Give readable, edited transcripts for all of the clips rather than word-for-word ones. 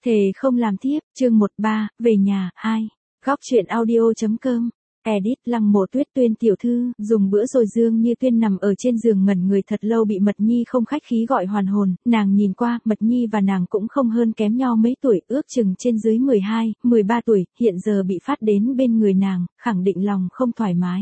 Thề không làm tiếp, chương 13, về nhà, 2. Góc truyện audio.com. Edit Lăng Mộ Tuyết Tuyên tiểu thư, dùng bữa rồi Dương Như Tuyên nằm ở trên giường ngẩn người thật lâu bị Mật Nhi không khách khí gọi hoàn hồn, nàng nhìn qua, Mật Nhi và nàng cũng không hơn kém nhau mấy tuổi, ước chừng trên dưới 12, 13 tuổi, hiện giờ bị phát đến bên người nàng, khẳng định lòng không thoải mái.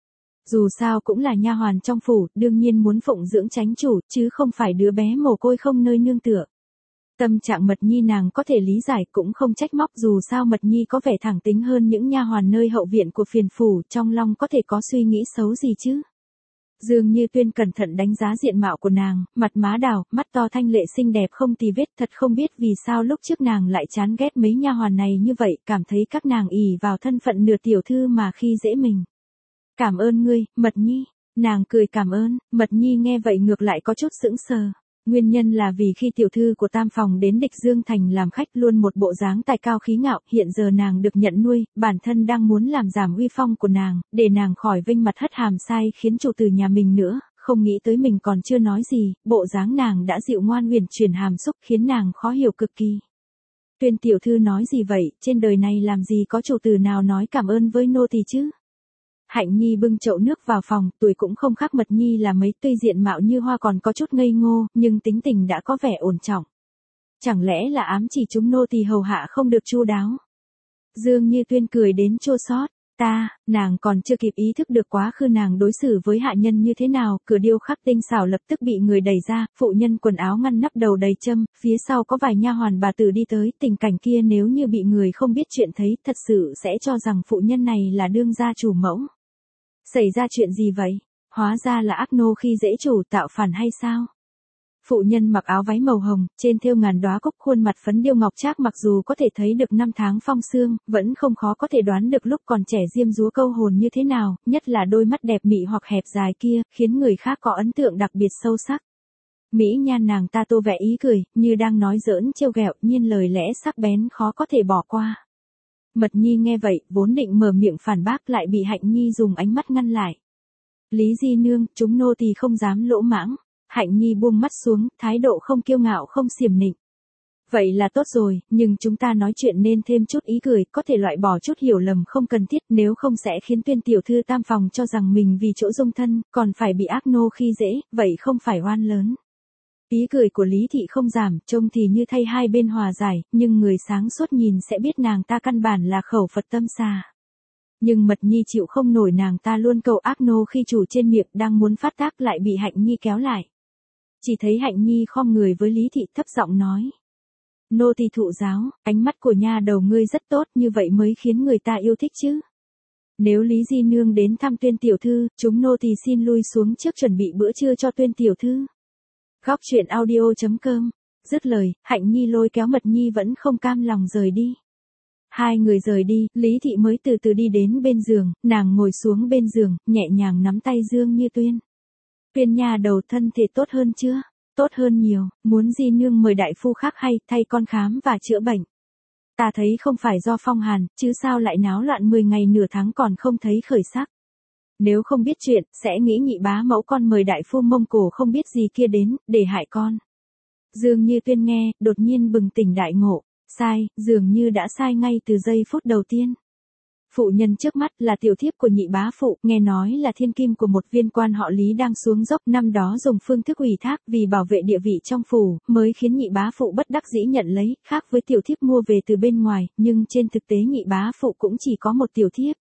Dù sao cũng là nha hoàn trong phủ, đương nhiên muốn phụng dưỡng chánh chủ, chứ không phải đứa bé mồ côi không nơi nương tựa. Tâm trạng Mật Nhi nàng có thể lý giải cũng không trách móc, dù sao Mật Nhi có vẻ thẳng tính hơn những nha hoàn nơi hậu viện của phiền phủ, trong lòng có thể có suy nghĩ xấu gì chứ. Dương Như Tuyên cẩn thận đánh giá diện mạo của nàng, mặt má đào, mắt to thanh lệ xinh đẹp không tì vết, thật không biết vì sao lúc trước nàng lại chán ghét mấy nha hoàn này như vậy, cảm thấy các nàng ỷ vào thân phận nửa tiểu thư mà khi dễ mình. Cảm ơn ngươi, Mật Nhi. Nàng cười cảm ơn, Mật Nhi nghe vậy ngược lại có chút sững sờ. Nguyên nhân là vì khi tiểu thư của tam phòng đến Địch Dương Thành làm khách luôn một bộ dáng tài cao khí ngạo, hiện giờ nàng được nhận nuôi, bản thân đang muốn làm giảm uy phong của nàng, để nàng khỏi vinh mặt hất hàm sai khiến chủ từ nhà mình nữa, không nghĩ tới mình còn chưa nói gì, bộ dáng nàng đã dịu ngoan uyển chuyển hàm xúc khiến nàng khó hiểu cực kỳ. Tuyên tiểu thư nói gì vậy, trên đời này làm gì có chủ tử nào nói cảm ơn với nô tỳ chứ? Hạnh Nhi bưng chậu nước vào phòng, tuổi cũng không khác Mật Nhi là mấy, tuy diện mạo như hoa còn có chút ngây ngô, nhưng tính tình đã có vẻ ổn trọng. Chẳng lẽ là ám chỉ chúng nô tỳ hầu hạ không được chu đáo? Dương Như Tuyên cười đến chua xót. Nàng còn chưa kịp ý thức được quá khứ nàng đối xử với hạ nhân như thế nào, cửa điêu khắc tinh xảo lập tức bị người đẩy ra, phụ nhân quần áo ngăn nắp đầu đầy châm, phía sau có vài nha hoàn bà tử đi tới, tình cảnh kia nếu như bị người không biết chuyện thấy, thật sự sẽ cho rằng phụ nhân này là đương gia chủ mẫu. Xảy ra chuyện gì vậy? Hóa ra là ác nô khi dễ chủ tạo phản hay sao? Phụ nhân mặc áo váy màu hồng, trên thêu ngàn đóa cúc, khuôn mặt phấn điêu ngọc trác, mặc dù có thể thấy được năm tháng phong sương, vẫn không khó có thể đoán được lúc còn trẻ diêm dúa câu hồn như thế nào, nhất là đôi mắt đẹp mị hoặc hẹp dài kia, khiến người khác có ấn tượng đặc biệt sâu sắc. Mỹ nhan nàng ta tô vẽ ý cười, như đang nói giỡn trêu ghẹo, nhiên lời lẽ sắc bén khó có thể bỏ qua. Mật Nhi nghe vậy, vốn định mở miệng phản bác lại bị Hạnh Nhi dùng ánh mắt ngăn lại. Lý di nương, chúng nô tỳ không dám lỗ mãng. Hạnh Nhi buông mắt xuống, thái độ không kiêu ngạo không xiểm nịnh. Vậy là tốt rồi, nhưng chúng ta nói chuyện nên thêm chút ý cười, có thể loại bỏ chút hiểu lầm không cần thiết, nếu không sẽ khiến Tuyên tiểu thư tam phòng cho rằng mình vì chỗ dung thân, còn phải bị ác nô khi dễ, vậy không phải oan lớn. Ý cười của Lý thị không giảm, trông thì như thay hai bên hòa giải, nhưng người sáng suốt nhìn sẽ biết nàng ta căn bản là khẩu Phật tâm xà. Nhưng Mật Nhi chịu không nổi, nàng ta luôn cầu ác nô khi chủ trên miệng, đang muốn phát tác lại bị Hạnh Nhi kéo lại. Chỉ thấy Hạnh Nhi khom người với Lý thị thấp giọng nói. Nô tỳ thụ giáo, ánh mắt của nha đầu ngươi rất tốt, như vậy mới khiến người ta yêu thích chứ. Nếu Lý di nương đến thăm Tuyên tiểu thư, chúng nô tỳ xin lui xuống trước chuẩn bị bữa trưa cho Tuyên tiểu thư. Góc truyện audio.com. Dứt lời, Hạnh Nhi lôi kéo Mật Nhi vẫn không cam lòng rời đi. Hai người rời đi, Lý thị mới từ từ đi đến bên giường, nàng ngồi xuống bên giường, nhẹ nhàng nắm tay Dương Như Tuyên. Tuyên nha đầu thân thể tốt hơn chưa? Tốt hơn nhiều, muốn di nương mời đại phu khác hay thay con khám và chữa bệnh. Ta thấy không phải do phong hàn, chứ sao lại náo loạn 10 ngày nửa tháng còn không thấy khởi sắc. Nếu không biết chuyện, sẽ nghĩ nhị bá mẫu con mời đại phu Mông Cổ không biết gì kia đến, để hại con. Dương Như Tuyên nghe, đột nhiên bừng tỉnh đại ngộ. Sai, dường như đã sai ngay từ giây phút đầu tiên. Phụ nhân trước mắt là tiểu thiếp của nhị bá phụ, nghe nói là thiên kim của một viên quan họ Lý đang xuống dốc, năm đó dùng phương thức ủy thác vì bảo vệ địa vị trong phủ, mới khiến nhị bá phụ bất đắc dĩ nhận lấy, khác với tiểu thiếp mua về từ bên ngoài, nhưng trên thực tế nhị bá phụ cũng chỉ có một tiểu thiếp.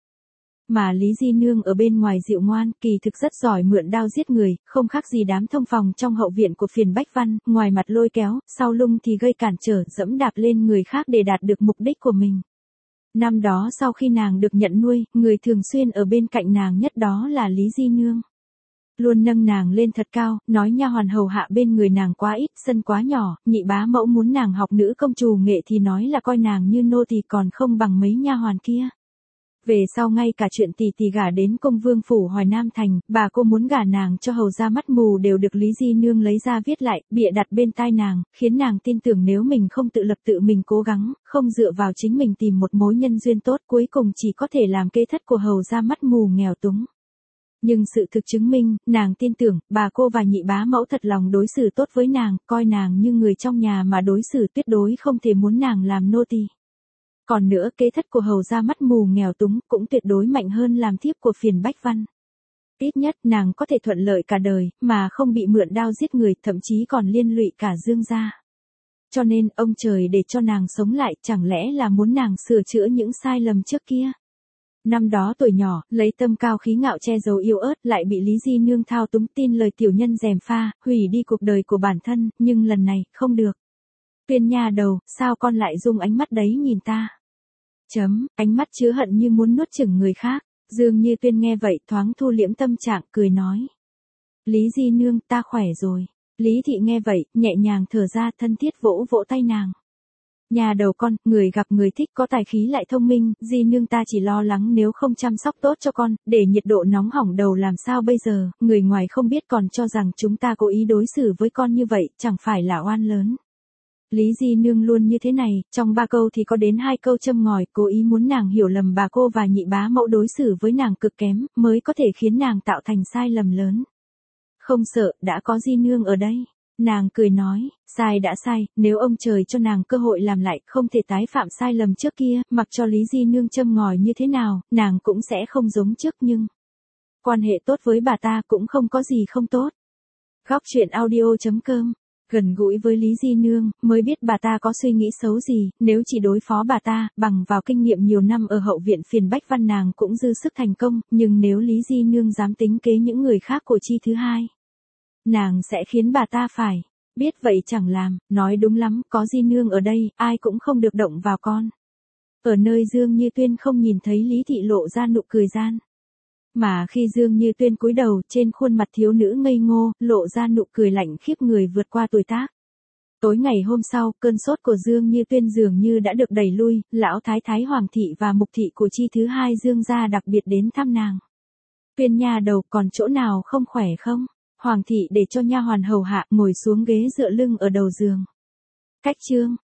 Mà Lý di nương ở bên ngoài dịu ngoan, kỳ thực rất giỏi mượn đao giết người, không khác gì đám thông phòng trong hậu viện của phiền Bách Văn, ngoài mặt lôi kéo, sau lưng thì gây cản trở, dẫm đạp lên người khác để đạt được mục đích của mình. Năm đó sau khi nàng được nhận nuôi, người thường xuyên ở bên cạnh nàng nhất đó là Lý di nương. Luôn nâng nàng lên thật cao, nói nha hoàn hầu hạ bên người nàng quá ít, sân quá nhỏ, nhị bá mẫu muốn nàng học nữ công trù nghệ thì nói là coi nàng như nô tỳ còn không bằng mấy nha hoàn kia. Về sau ngay cả chuyện tỷ gả đến công vương phủ Hoài Nam Thành, bà cô muốn gả nàng cho hầu ra mắt mù đều được Lý di nương lấy ra viết lại, bịa đặt bên tai nàng, khiến nàng tin tưởng nếu mình không tự lập tự mình cố gắng, không dựa vào chính mình tìm một mối nhân duyên tốt, cuối cùng chỉ có thể làm kế thất của hầu ra mắt mù nghèo túng. Nhưng sự thực chứng minh, nàng tin tưởng, bà cô và nhị bá mẫu thật lòng đối xử tốt với nàng, coi nàng như người trong nhà mà đối xử tuyệt đối không thể muốn nàng làm nô tỳ. Còn nữa kế thất của hầu gia mắt mù nghèo túng cũng tuyệt đối mạnh hơn làm thiếp của Phiền Bách Văn. Ít nhất nàng có thể thuận lợi cả đời, mà không bị mượn đao giết người, thậm chí còn liên lụy cả Dương gia. Cho nên, ông trời để cho nàng sống lại, chẳng lẽ là muốn nàng sửa chữa những sai lầm trước kia. Năm đó tuổi nhỏ, lấy tâm cao khí ngạo che giấu yếu ớt, lại bị Lý Di Nương thao túng tin lời tiểu nhân gièm pha, hủy đi cuộc đời của bản thân, nhưng lần này, không được. Tuyên nha đầu, sao con lại dùng ánh mắt đấy nhìn ta? Ánh mắt chứa hận như muốn nuốt chửng người khác. Dương Như Tuyên nghe vậy thoáng thu liễm tâm trạng, cười nói. Lý Di Nương, ta khỏe rồi. Lý Thị nghe vậy, nhẹ nhàng thở ra, thân thiết vỗ vỗ tay nàng. Nhà đầu con, người gặp người thích có tài khí lại thông minh, Di Nương ta chỉ lo lắng nếu không chăm sóc tốt cho con, để nhiệt độ nóng hỏng đầu làm sao bây giờ, người ngoài không biết còn cho rằng chúng ta cố ý đối xử với con như vậy, chẳng phải là oan lớn. Lý Di Nương luôn như thế này, trong 3 câu thì có đến 2 câu châm ngòi, cố ý muốn nàng hiểu lầm bà cô và nhị bá mẫu đối xử với nàng cực kém, mới có thể khiến nàng tạo thành sai lầm lớn. Không sợ, đã có Di Nương ở đây. Nàng cười nói, sai đã sai, nếu ông trời cho nàng cơ hội làm lại, không thể tái phạm sai lầm trước kia, mặc cho Lý Di Nương châm ngòi như thế nào, nàng cũng sẽ không giống trước nhưng quan hệ tốt với bà ta cũng không có gì không tốt. Góc truyện audio.com. Gần gũi với Lý Di Nương, mới biết bà ta có suy nghĩ xấu gì, nếu chỉ đối phó bà ta, bằng vào kinh nghiệm nhiều năm ở hậu viện Phiền Bách Văn nàng cũng dư sức thành công, nhưng nếu Lý Di Nương dám tính kế những người khác của Chi thứ hai, nàng sẽ khiến bà ta phải biết vậy chẳng làm, nói đúng lắm, có Di Nương ở đây, ai cũng không được động vào con. Ở nơi Dương Như Tuyên không nhìn thấy Lý Thị lộ ra nụ cười gian. Mà khi Dương Như Tuyên cúi đầu, trên khuôn mặt thiếu nữ ngây ngô, lộ ra nụ cười lạnh khiếp người vượt qua tuổi tác. Tối ngày hôm sau, cơn sốt của Dương Như Tuyên dường như đã được đẩy lui, lão thái thái Hoàng thị và mục thị của Chi thứ hai Dương gia đặc biệt đến thăm nàng. Tuyên nha đầu, còn chỗ nào không khỏe không? Hoàng thị để cho nha hoàn hầu hạ ngồi xuống ghế dựa lưng ở đầu giường. Cách chương